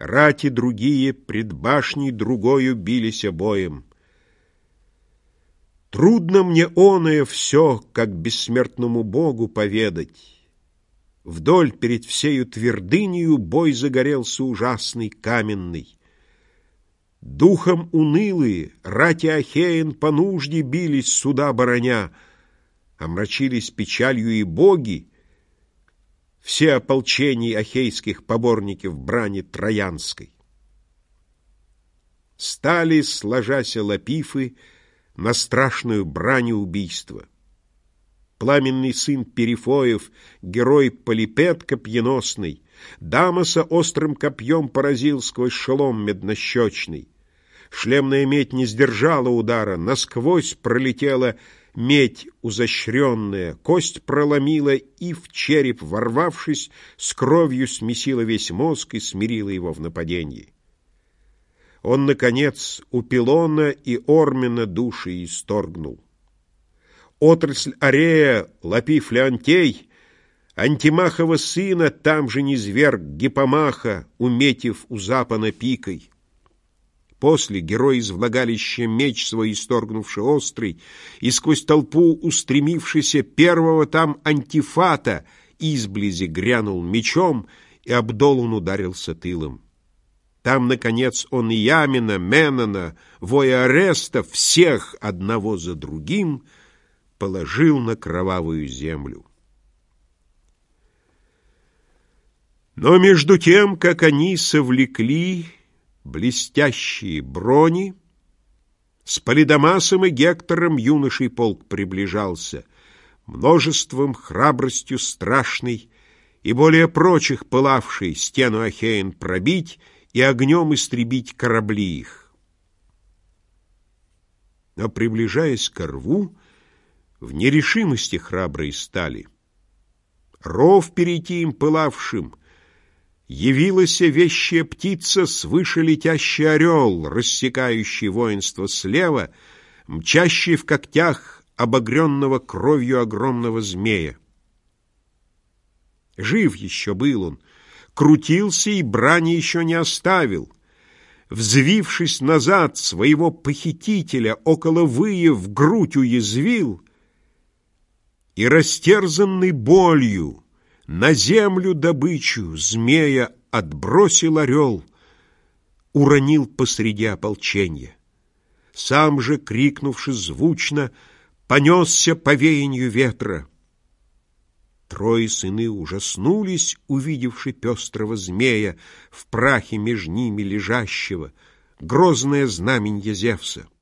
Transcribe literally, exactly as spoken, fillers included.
Рати другие пред башней другою бились обоим. Трудно мне оное все, как бессмертному Богу поведать. Вдоль перед всею твердынею бой загорелся ужасный, каменный. Духом унылые рати Ахеен по нужде бились, суда бороня, омрачились печалью и боги, все ополчений ахейских поборники в брани троянской. Стали, сложася лапифы, на страшную брань убийства. Пламенный сын Перифоев, герой Полипет копьеносный, Дамоса острым копьем поразил сквозь шелом меднощечный. Шлемная медь не сдержала удара, насквозь пролетела медь узощренная, кость проломила и, в череп ворвавшись, с кровью смесила весь мозг и смирила его в нападении. Он, наконец, у Пилона и Ормена души исторгнул. Отрасль Арея, Лапиф Леонтей, Антимахова сына там же низверг Гиппомаха, уметив у Запана пикой. После герой из влагалища меч свой исторгнувший острый, и сквозь толпу устремившийся первого там Антифата изблизи грянул мечом, и об долун ударился тылом. Там, наконец, он и Ямина, Менона, воя Ареста, всех одного за другим положил на кровавую землю. Но между тем, как они совлекли блестящие брони, с Полидамасом и Гектором юношей полк приближался, множеством храбростью страшной и более прочих пылавшей стену Ахеен пробить и огнем истребить корабли их. Но, приближаясь к рву, в нерешимости храбрые стали. Ров перейти им пылавшим явилась вещая птица, свыше летящий орел, рассекающий воинство слева, мчащий в когтях обогренного кровью огромного змея. Жив еще был он, крутился и брани еще не оставил. Взвившись назад, своего похитителя около выя в грудь уязвил, и, растерзанный болью, на землю добычу змея отбросил орел, уронил посреди ополченья. Сам же, крикнувши звучно, понесся по веянию ветра. Трое сыны ужаснулись, увидевши пестрого змея, в прахе меж ними лежащего, грозное знаменье Зевса.